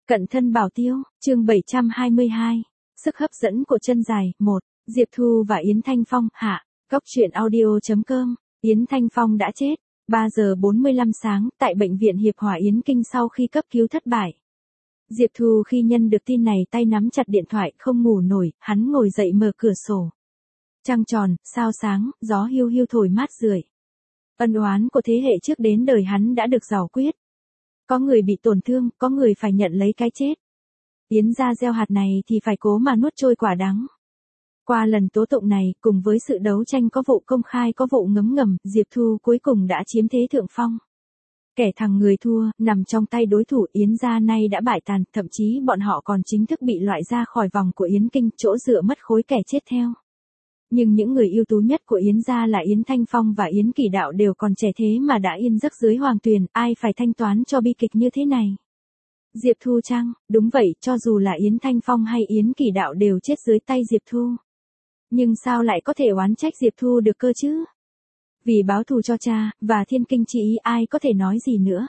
Cận thân bảo tiêu, chương 722. Sức hấp dẫn của chân dài, 1. Diệp Thu và Yến Thanh Phong, hạ. Góc truyện audio.com. Yến Thanh Phong đã chết. 3 giờ 45 sáng, tại Bệnh viện Hiệp Hòa Yến Kinh sau khi cấp cứu thất bại. Diệp Thu khi nhận được tin này tay nắm chặt điện thoại, không ngủ nổi, hắn ngồi dậy mở cửa sổ. Trăng tròn, sao sáng, gió hiu hiu thổi mát rượi. Ân oán của thế hệ trước đến đời hắn đã được giải quyết. Có người bị tổn thương, có người phải nhận lấy cái chết. Yến gia gieo hạt này thì phải cố mà nuốt trôi quả đắng. Qua lần tố tụng này, cùng với sự đấu tranh có vụ công khai có vụ ngấm ngầm, Diệp Thu cuối cùng đã chiếm thế thượng phong. Kẻ thằng người thua, nằm trong tay đối thủ Yến gia nay đã bại tàn, thậm chí bọn họ còn chính thức bị loại ra khỏi vòng của Yến Kinh, chỗ dựa mất khối kẻ chết theo. Nhưng những người ưu tú nhất của Yến gia là Yến Thanh Phong và Yến Kỳ Đạo đều còn trẻ thế mà đã yên giấc dưới hoàng tuyền, ai phải thanh toán cho bi kịch như thế này? Diệp Thu chăng? Đúng vậy, cho dù là Yến Thanh Phong hay Yến Kỳ Đạo đều chết dưới tay Diệp Thu. Nhưng sao lại có thể oán trách Diệp Thu được cơ chứ? Vì báo thù cho cha, và thiên kinh chỉ ý ai có thể nói gì nữa?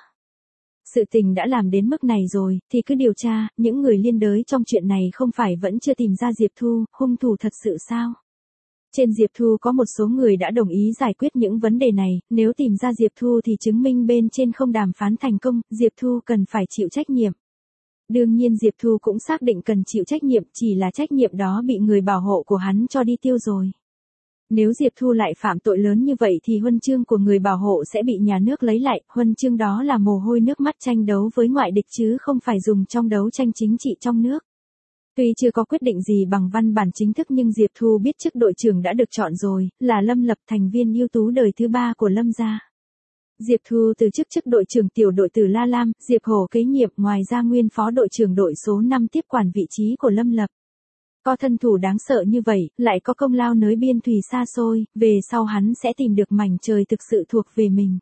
Sự tình đã làm đến mức này rồi, thì cứ điều tra, những người liên đới trong chuyện này không phải vẫn chưa tìm ra Diệp Thu, hung thủ thật sự sao? Trên Diệp Thu có một số người đã đồng ý giải quyết những vấn đề này, nếu tìm ra Diệp Thu thì chứng minh bên trên không đàm phán thành công, Diệp Thu cần phải chịu trách nhiệm. Đương nhiên Diệp Thu cũng xác định cần chịu trách nhiệm, chỉ là trách nhiệm đó bị người bảo hộ của hắn cho đi tiêu rồi. Nếu Diệp Thu lại phạm tội lớn như vậy thì huân chương của người bảo hộ sẽ bị nhà nước lấy lại, huân chương đó là mồ hôi nước mắt tranh đấu với ngoại địch chứ không phải dùng trong đấu tranh chính trị trong nước. Tuy chưa có quyết định gì bằng văn bản chính thức nhưng Diệp Thu biết chức đội trưởng đã được chọn rồi, là Lâm Lập, thành viên ưu tú đời thứ 3 của Lâm gia. Diệp Thu từ chức đội trưởng tiểu đội Tử La Lam, Diệp Hổ kế nhiệm, ngoài ra nguyên phó đội trưởng đội số 5 tiếp quản vị trí của Lâm Lập. Có thân thủ đáng sợ như vậy, lại có công lao nới biên thùy xa xôi, về sau hắn sẽ tìm được mảnh trời thực sự thuộc về mình.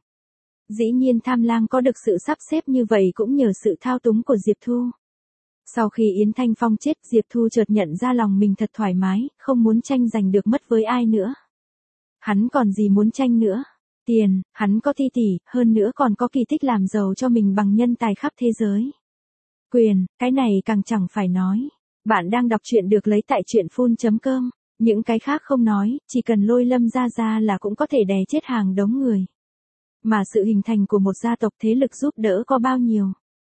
Dĩ nhiên Tham Lang có được sự sắp xếp như vậy cũng nhờ sự thao túng của Diệp Thu. Sau khi Yến Thanh Phong chết, Diệp Thu chợt nhận ra lòng mình thật thoải mái, không muốn tranh giành được mất với ai nữa. Hắn còn gì muốn tranh nữa? Tiền, hắn có tỷ, hơn nữa còn có kỳ tích làm giàu cho mình bằng nhân tài khắp thế giới. Quyền, cái này càng chẳng phải nói. Bạn đang đọc truyện được lấy tại truyện.full.com. Những cái khác không nói, chỉ cần lôi Lâm gia ra là cũng có thể đè chết hàng đống người. Mà sự hình thành của một gia tộc thế lực giúp đỡ có bao nhiêu?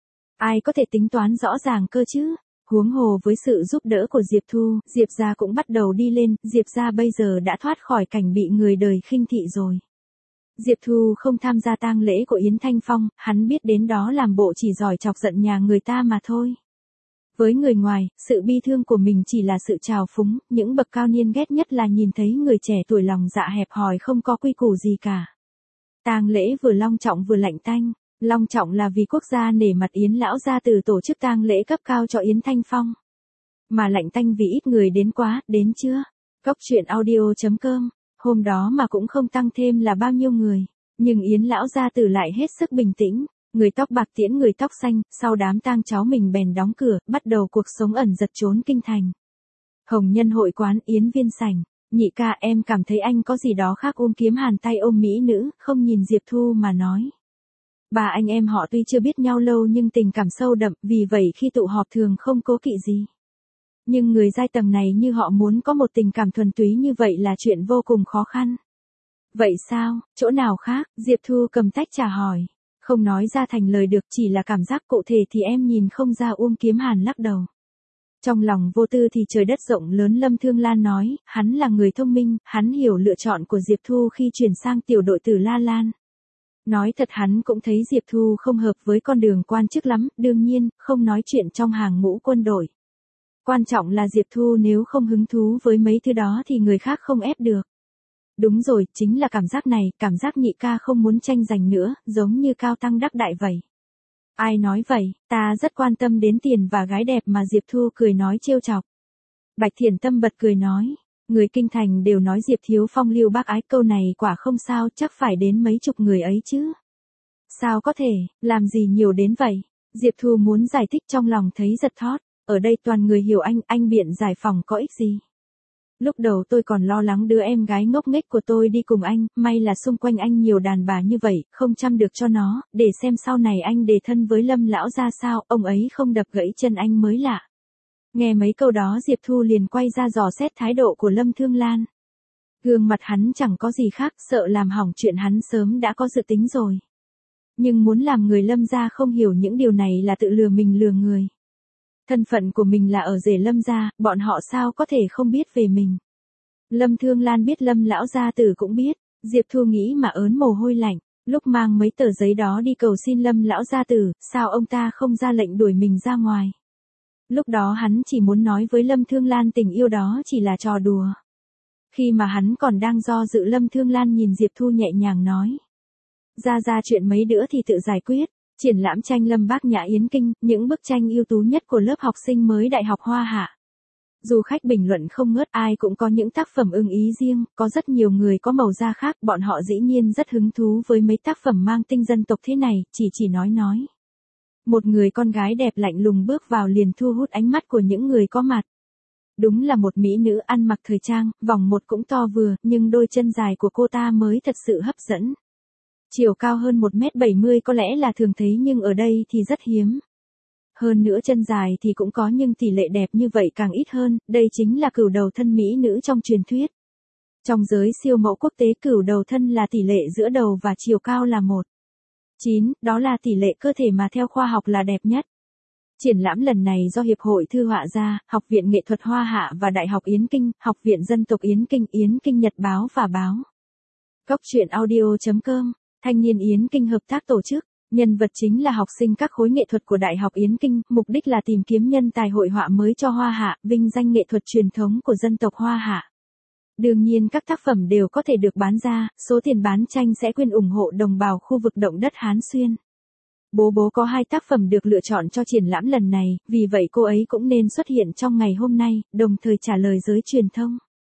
Ai có thể tính toán rõ ràng cơ chứ? Huống hồ với sự giúp đỡ của Diệp Thu, Diệp gia cũng bắt đầu đi lên, Diệp gia bây giờ đã thoát khỏi cảnh bị người đời khinh thị rồi. Diệp Thu không tham gia tang lễ của Yến Thanh Phong, hắn biết đến đó làm bộ chỉ giỏi chọc giận nhà người ta mà thôi. Với người ngoài, sự bi thương của mình chỉ là sự trào phúng, những bậc cao niên ghét nhất là nhìn thấy người trẻ tuổi lòng dạ hẹp hòi không có quy củ gì cả. Tang lễ vừa long trọng vừa lạnh tanh. Long trọng là vì quốc gia nể mặt Yến lão gia từ tổ chức tang lễ cấp cao cho Yến Thanh Phong. Mà lạnh tanh vì ít người đến quá, đến chưa? Góc truyện audio.com. Hôm đó mà cũng không tăng thêm là bao nhiêu người. Nhưng Yến lão gia tử lại hết sức bình tĩnh. Người tóc bạc tiễn người tóc xanh, sau đám tang cháu mình bèn đóng cửa, bắt đầu cuộc sống ẩn giật trốn kinh thành. Hồng Nhân hội quán Yến Viên sảnh. Nhị ca, em cảm thấy anh có gì đó khác. Kiếm Hàn tay ôm mỹ nữ, không nhìn Diệp Thu mà nói. Ba anh em họ tuy chưa biết nhau lâu nhưng tình cảm sâu đậm, vì vậy khi tụ họp thường không cố kỵ gì. Nhưng người giai tầng này như họ muốn có một tình cảm thuần túy như vậy là chuyện vô cùng khó khăn. Vậy sao, chỗ nào khác? Diệp Thu cầm tách trà hỏi. Không nói ra thành lời được, chỉ là cảm giác cụ thể thì em nhìn không ra. Kiếm Hàn lắc đầu. Trong lòng vô tư thì trời đất rộng lớn. Lâm Thương Lan nói, hắn là người thông minh, hắn hiểu lựa chọn của Diệp Thu khi chuyển sang tiểu đội Tử La Lan. Nói thật hắn cũng thấy Diệp Thu không hợp với con đường quan chức lắm, đương nhiên, không nói chuyện trong hàng ngũ quân đội. Quan trọng là Diệp Thu nếu không hứng thú với mấy thứ đó thì người khác không ép được. Đúng rồi, chính là cảm giác này, cảm giác nhị ca không muốn tranh giành nữa, giống như cao tăng đắc đại vậy. Ai nói vậy, ta rất quan tâm đến tiền và gái đẹp mà. Diệp Thu cười nói trêu chọc. Bạch Thiển Tâm bật cười nói. Người kinh thành đều nói Diệp thiếu phong lưu bác ái, câu này quả không sao, chắc phải đến mấy chục người ấy chứ. Sao có thể, làm gì nhiều đến vậy? Diệp Thu muốn giải thích trong lòng thấy giật thót. Ở đây toàn người hiểu anh biện giải phòng có ích gì? Lúc đầu tôi còn lo lắng đứa em gái ngốc nghếch của tôi đi cùng anh, may là xung quanh anh nhiều đàn bà như vậy, không chăm được cho nó, để xem sau này anh đề thân với Lâm lão ra sao, ông ấy không đập gãy chân anh mới lạ. Nghe mấy câu đó Diệp Thu liền quay ra dò xét thái độ của Lâm Thương Lan. Gương mặt hắn chẳng có gì khác, sợ làm hỏng chuyện hắn sớm đã có dự tính rồi. Nhưng muốn làm người Lâm gia không hiểu những điều này là tự lừa mình lừa người. Thân phận của mình là ở rể Lâm gia, bọn họ sao có thể không biết về mình. Lâm Thương Lan biết, Lâm lão gia tử cũng biết, Diệp Thu nghĩ mà ớn mồ hôi lạnh, lúc mang mấy tờ giấy đó đi cầu xin Lâm lão gia tử, sao ông ta không ra lệnh đuổi mình ra ngoài. Lúc đó hắn chỉ muốn nói với Lâm Thương Lan tình yêu đó chỉ là trò đùa. Khi mà hắn còn đang do dự, Lâm Thương Lan nhìn Diệp Thu nhẹ nhàng nói. Ra chuyện mấy đứa thì tự giải quyết. Triển lãm tranh Lâm Bác Nhã Yến Kinh, những bức tranh ưu tú nhất của lớp học sinh mới Đại học Hoa Hạ. Dù khách bình luận không ngớt, ai cũng có những tác phẩm ưng ý riêng, có rất nhiều người có màu da khác, bọn họ dĩ nhiên rất hứng thú với mấy tác phẩm mang tinh dân tộc thế này, chỉ nói. Một người con gái đẹp lạnh lùng bước vào liền thu hút ánh mắt của những người có mặt. Đúng là một mỹ nữ ăn mặc thời trang, vòng một cũng to vừa, nhưng đôi chân dài của cô ta mới thật sự hấp dẫn. Chiều cao hơn 1m70 có lẽ là thường thấy nhưng ở đây thì rất hiếm. Hơn nữa chân dài thì cũng có nhưng tỷ lệ đẹp như vậy càng ít hơn, đây chính là cửu đầu thân mỹ nữ trong truyền thuyết. Trong giới siêu mẫu quốc tế, cửu đầu thân là tỷ lệ giữa đầu và chiều cao là 1:9, đó là tỷ lệ cơ thể mà theo khoa học là đẹp nhất. Triển lãm lần này do Hiệp hội Thư họa gia, Học viện Nghệ thuật Hoa Hạ và Đại học Yến Kinh, Học viện Dân tộc Yến Kinh Nhật báo và báo Góc truyện audio.com, Thanh niên Yến Kinh hợp tác tổ chức. Nhân vật chính là học sinh các khối nghệ thuật của Đại học Yến Kinh, mục đích là tìm kiếm nhân tài hội họa mới cho Hoa Hạ, vinh danh nghệ thuật truyền thống của dân tộc Hoa Hạ. Đương nhiên các tác phẩm đều có thể được bán ra, số tiền bán tranh sẽ quyên ủng hộ đồng bào khu vực động đất Hán Xuyên. Bố có 2 tác phẩm được lựa chọn cho triển lãm lần này, vì vậy cô ấy cũng nên xuất hiện trong ngày hôm nay, đồng thời trả lời giới truyền thông.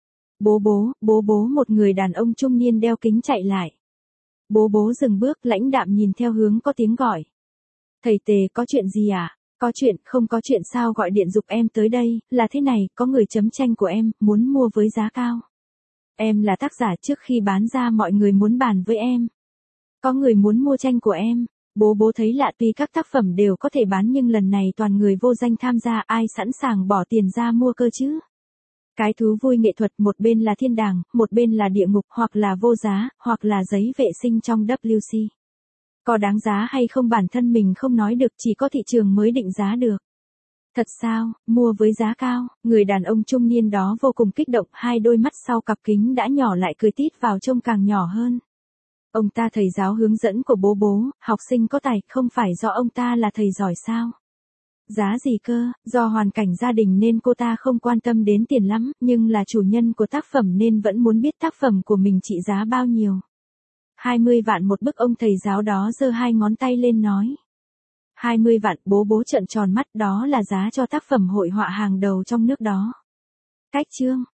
Bố, một người đàn ông trung niên đeo kính chạy lại. Bố dừng bước, lãnh đạm nhìn theo hướng có tiếng gọi. Thầy Tề, có chuyện gì à? Có chuyện, không có chuyện sao gọi điện giục em tới đây, là thế này, có người chấm tranh của em, muốn mua với giá cao. Em là tác giả, trước khi bán ra mọi người muốn bàn với em. Có người muốn mua tranh của em. Bố thấy lạ, tuy các tác phẩm đều có thể bán nhưng lần này toàn người vô danh tham gia, ai sẵn sàng bỏ tiền ra mua cơ chứ? Cái thú vui nghệ thuật, một bên là thiên đàng, một bên là địa ngục, hoặc là vô giá, hoặc là giấy vệ sinh trong WC. Có đáng giá hay không bản thân mình không nói được, chỉ có thị trường mới định giá được. Thật sao, mua với giá cao, người đàn ông trung niên đó vô cùng kích động, 2 đôi mắt sau cặp kính đã nhỏ lại cười tít vào trông càng nhỏ hơn. Ông ta thầy giáo hướng dẫn của bố, học sinh có tài, không phải do ông ta là thầy giỏi sao? Giá gì cơ, do hoàn cảnh gia đình nên cô ta không quan tâm đến tiền lắm, nhưng là chủ nhân của tác phẩm nên vẫn muốn biết tác phẩm của mình trị giá bao nhiêu. 20 vạn một bức, ông thầy giáo đó giơ 2 ngón tay lên nói. 20 vạn, bố trợn tròn mắt, đó là giá cho tác phẩm hội họa hàng đầu trong nước đó. Cách chương.